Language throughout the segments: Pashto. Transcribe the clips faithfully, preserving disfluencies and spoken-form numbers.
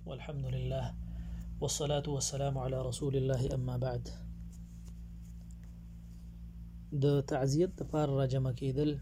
والحمد لله والصلاة والسلام على رسول الله أما بعد. د تعزیت لپاره را جمع کېدل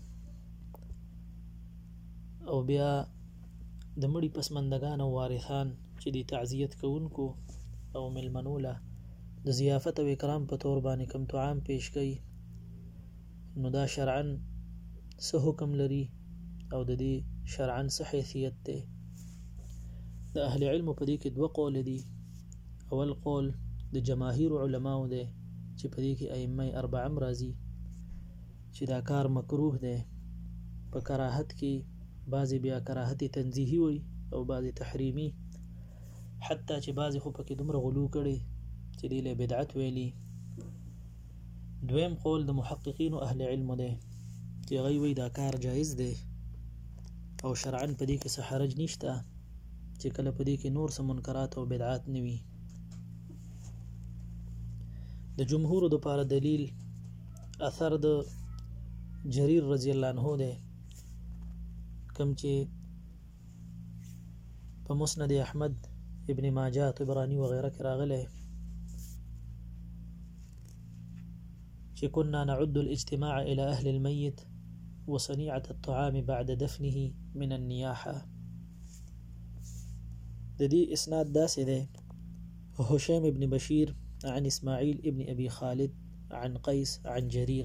او بیا د مړي پسمندگان او وارثان چې د تعزیت کوونکو او ملمنو له د ضیافت او اکرام په تور باندې کوم طعام پیش کړي، نو دا شرعاً څه حکم لري او د دې شرعاً څه حیثیت دی؟ د اهل علم په دې کې دوه قول دي. اول قول د جماهیر علماو دی چې په دې کې ائمه اربعه راځي چې دا کار مکروه دی. په کراهت کې بعضی بیا کراهت تنزیهی وي او بعضی تحریمی، حتی چې بعضی خو پکې دومره غلو کړي چې دی له بدعت ویلي. دویم قول د محققین او اهل علم دی چې غوی وی دا کار جایز دی او شرعاً په دې کې څه حرج نشته چې کله په دې کې نور څه منکرات او بدعات نه وي. د جمهور د پاره دلیل اثر د جریر رضی الله عنه دی، کوم چې په مسند احمد، ابن ماجه، طبرانی وغيره کې راغلی چې كنا نعد الاجتماع الى اهل الميت وصنيعة الطعام بعد دفنه من النياحه. د دې اسناد داسې دی: هشام ابن بشير عن اسماعيل ابن ابي خالد عن قيس عن جرير.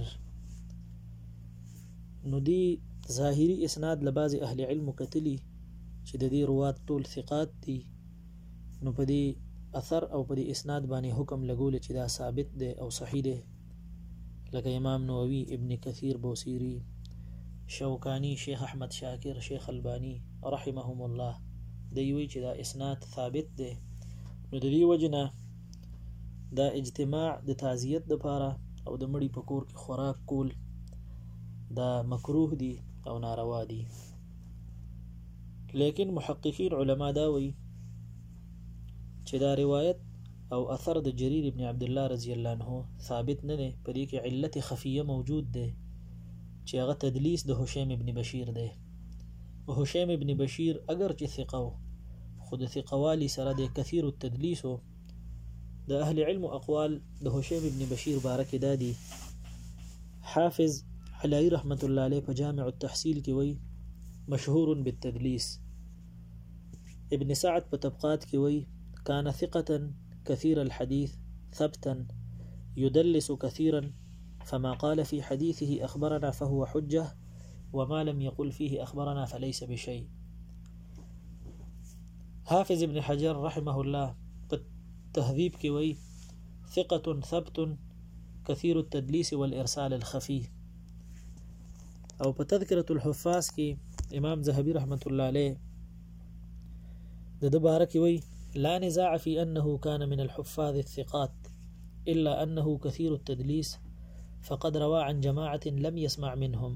نو دی ظاهری اسناد لباز اهل علم کتلی چې د دې روات ټول ثقات دي، نو په دې اثر او په دې اسناد باندې حکم لګول چې دا ثابت دی او صحیح دی، لکه امام نووي، ابن کثیر، بوصیری، شوکانی، شیخ احمد شاکر، شیخ البانی رحمهم الله دی وی چې دا اسناد ثابت دی. نو د دې وجنه دا اجتماع د تعزیت لپاره او د مړي په کور کې خوراک کول دا مکروه دي او ناروا دي. لیکن محققین علما دا وی چې دا روایت او اثر د جریر ابن عبد الله رضی الله عنه ثابت نه دی، په دې کې علت خفیه موجود دی چې هغه تدلیس د هشام ابن بشیر دی. هشام ابن بشیر اگر چې ثقه خود ثقوالی سره د کثیر التدلیس، د اهل علم اقوال د هشام ابن بشیر بارک دادي. حافظ حلایی رحمت الله علیه په جامع التحصیل کې وی مشهور بالتدلیس. ابن سعد په طبقات کې وی كان ثقة كثير الحديث ثبتا يدلس كثيرا، فما قال في حديثه أخبرنا فهو حجة، وما لم يقل فيه أخبرنا فليس بشيء. حافظ ابن حجر رحمه الله تهذيب كوي ثقة ثبت كثير التدليس والإرسال الخفي. أو بتذكرة الحفاظ كي إمام ذهبي رحمة الله عليه دبارك وي لا نزاع في أنه كان من الحفاظ الثقات، إلا أنه كثير التدليس، فقد روى عن جماعة لم يسمع منهم.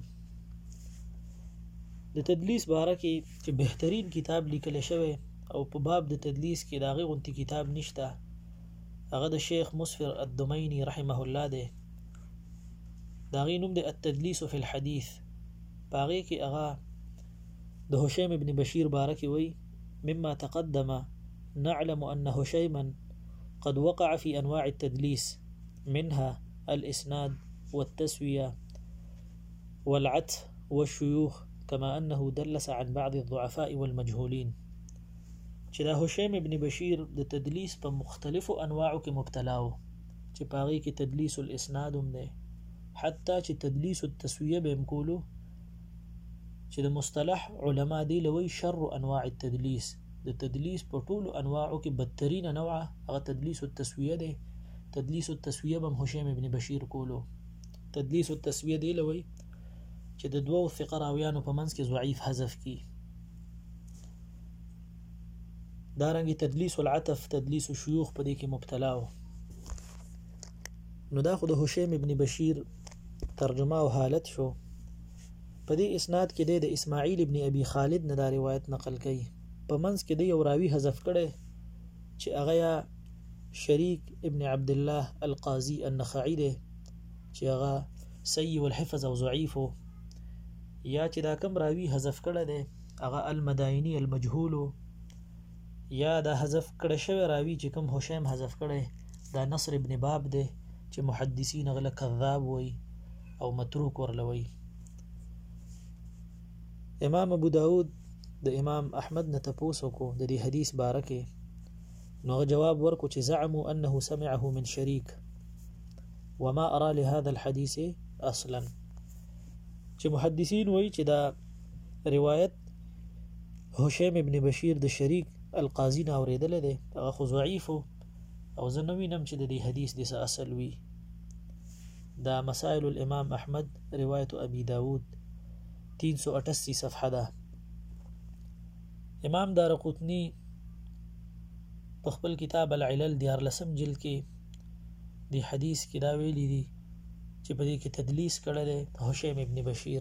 د تدلیس باره کې چې بهترین کتاب لیکل شوی او په باب د تدلیس کې داغه غونتی کتاب نشته، هغه د شیخ مسفر الدمینی رحمه الله دی. داغه نوم د التدلیس فی الحديث. باغی کې هغه د هشام ابن بشیر باره کې وی مما تقدم نعلم أن هشيما قد وقع في أنواع التدليس، منها الإسناد والتسوية والعتف والشيوخ، كما أنه دلس عن بعض الضعفاء والمجهولين. چې دا هشام ابن بشیر د تدلیس په مختلفو انواعو کې مبتلا و، چې پاغي کې تدلیس الاسناد هم دی، حتی چې تدلیس التسویه به مکولو، چې د مصطلح علما دی لوی شر انواع التدلیس. د تدلیس په ټولو انواعو کې بدترین نوع هغه تدلیس التسویه دی. تدلیس التسویه به هشام ابن بشیر کولو. تدلیس التسویه دی لوی چې د دوو ثقه راویانو په منځ کې ضعیف حذف کی. دارنګه تدلیس العطف، تدلیس الشيوخ په دې کې مبتلا و. نو دا خو د هشام ابن بشیر ترجمه او حالت شو. په دې اسناد کې د اسماعیل ابن ابي خالد نه دا روایت نقل کړي، په منځ کې د یو راوی حذف کړي چې هغه یا شریک ابن عبد الله القاضي النخعي دی چې هغه سيء الحفظ او ضعیف، یا چې دا کوم راوی حذف کړي دی هغه المدائني المجهول، یا دا حذف کړه شوی راوی چې کوم هشام حذف کړي دا نصر ابن باب دی چې محدثین غله کذاب وي او متروک ورلوي. امام ابو داود د امام احمد نه تپوس وکړو د دې حدیث باره کې، نو جواب ورکو چې زعموا انه سمعه من شریک وما ارى لهذا الحديث اصلا، چې محدثین وایي چې دا روایت هشام ابن بشیر د شریک القاضی نه اوریدل دی، هغه خو ضعیف او زه نه وینم چې د دې حدیث د اصل وي. دا مسائل الامام احمد روایت ابي داود तीन सौ अठासी صفحه ده. امام دارقطنی په خپل کتاب العلل دیار لسم جلد کې دی حدیث کې دا ویلي دي چې په دې کې تدلیس کړی دی هشام ابن بشیر.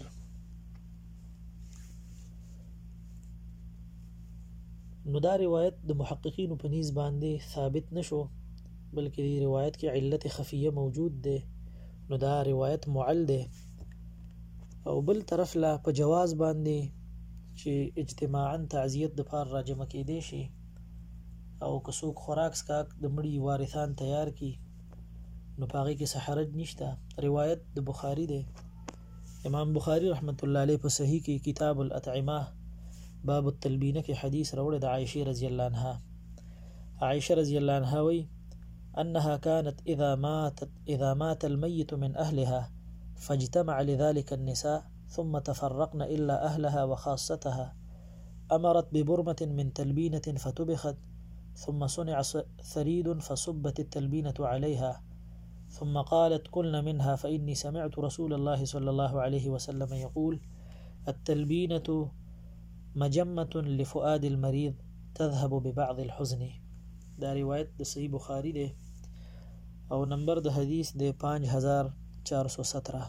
نو دا روایت د محققینو په نیز باندې ثابت نشو، بلکې دی روایت کې علت خفیه موجود ده، نو دا روایت معل ده. او بل طرف لا په جواز باندې چې اجتماعاً تعزیت د پار راجمه کېدې شي او که څوک خوراک سکاک د مړي وارثان تیار کی نو پاغي کې سحرج نشته. روایت د بخاری ده، امام بخاری رحمت الله علیه په صحیح کې کتاب الاطعمه باب التلبینه کې حدیث راوړی د عائشه رضی الله عنها. عائشه رضی الله عنها وی انها كانت اذا ماتت اذا مات الميت من اهلها فاجتمع لذلك النساء ثم تفرقن إلا أهلها وخاصتها أمرت ببرمة من تلبينة فطبخت ثم صنع ثريد فصبت التلبينة عليها ثم قالت كلن منها فإني سمعت رسول الله صلى الله عليه وسلم يقول التلبينة مجمة لفؤاد المريض تذهب ببعض الحزن. دا روایت د صحیح بخاری ده او نمبر د حدیث د پانچ هزار چار سو سترہ.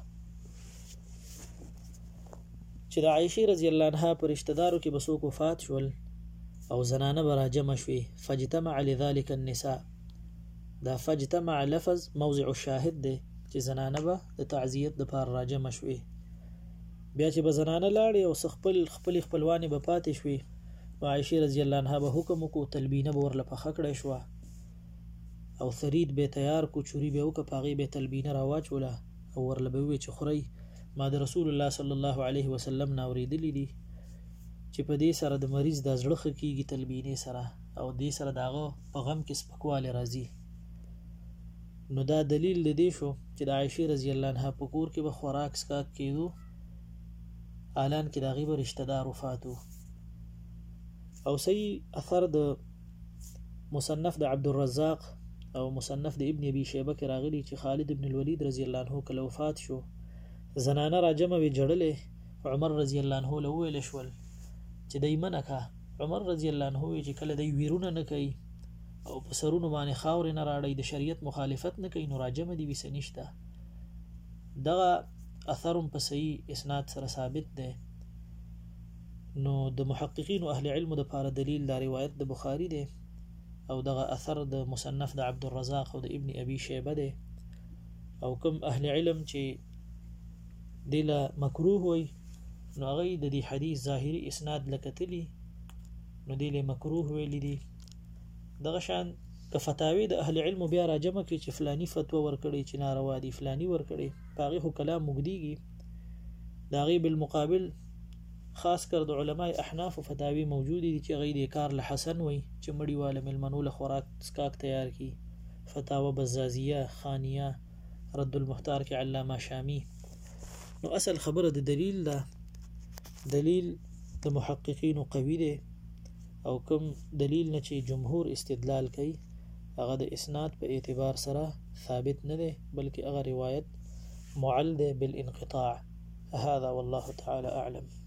چې د عائشه رضی الله عنها پر رشتہ دارو کې بسوک وفات شول او زنانه برا جمع شوي فاجتمع لذلك النساء. دا فاجتمع لفظ موضع الشاهد ده چې زنانه به د تعزیت د پار راجمع شوي. بیا چې به زنانه لاړې او خپل خپل خپلوانې به پاتې شوي نو عائشه رضی الله عنها به حکم وکړو تلبینه به ورله پخه کړی شوه او ثرید به تیار کو چوری به وکړه پاغې به تلبینه راواچوله او ورله به ووایي چې خورئ ما د رسول الله صلی الله علیه وسلم نه اورېدلي دي چې په دې سره د مریض د زړه ښه کېږي تلبینې سره او دې سره د هغه په غم کې سپکوالی راځي. نو دا دلیل د دې شو چې د عایشې رضی الله عنها په کور کې به خوراک سکاک کېدو الان کې د هغې به رشته دار وفاتو. او صحیح اثر د مصنف د عبدالرزاق او مصنف د ابن ابي شیبه کې راغلی چې خالد ابن الولید رضی الله عنه کله وفات شو زنانه راجمه وی جړلې عمر رضی الله عنه له ویل شول چې دای منکه. عمر رضی الله عنه چې کله دای ویرونه نه کوي او په سرونو باندې خاور نه راړي د شریعت مخالفت نه کوي نو راجمه دی وسنيشته. دغه اثرم په صحیح اسناد سره ثابت ده. نو د محققین او اهل علم د لپاره دلیل دا روایت د بخاری ده او دغه اثر د مصنف د عبدالرزاق او د ابن ابي شیبه ده. او کوم اهل علم چې دله مکروه وي نو هغه د دې حدیث ظاهري اسناد لکتلی نو دله مکروه ویل دي. دغه شان که فتاوی د اهل علم بیا راجمه کې چې فلانی فتوا ورکړي چې ناروا دي فلانی ورکړي باغی هو کلام مګدیږي. دا غي بالمقابل خاص کر د علماء احناف فتاوی موجود دي چې غي د کار له حسن وي چې مړی والا ملمنو له خوراک سکاک تیار کی. فتاوا بزازیه خانیه رد المختار کې علامه شامی. نو اصل خبره د دلیل ده، دلیل د محققین قوی ده او کوم دلیل نه چې جمهور استدلال کوي هغه د اسناد په اعتبار سره ثابت نه ده بلکې هغه روایت معل ده بالانقطاع. هذا والله تعالى اعلم.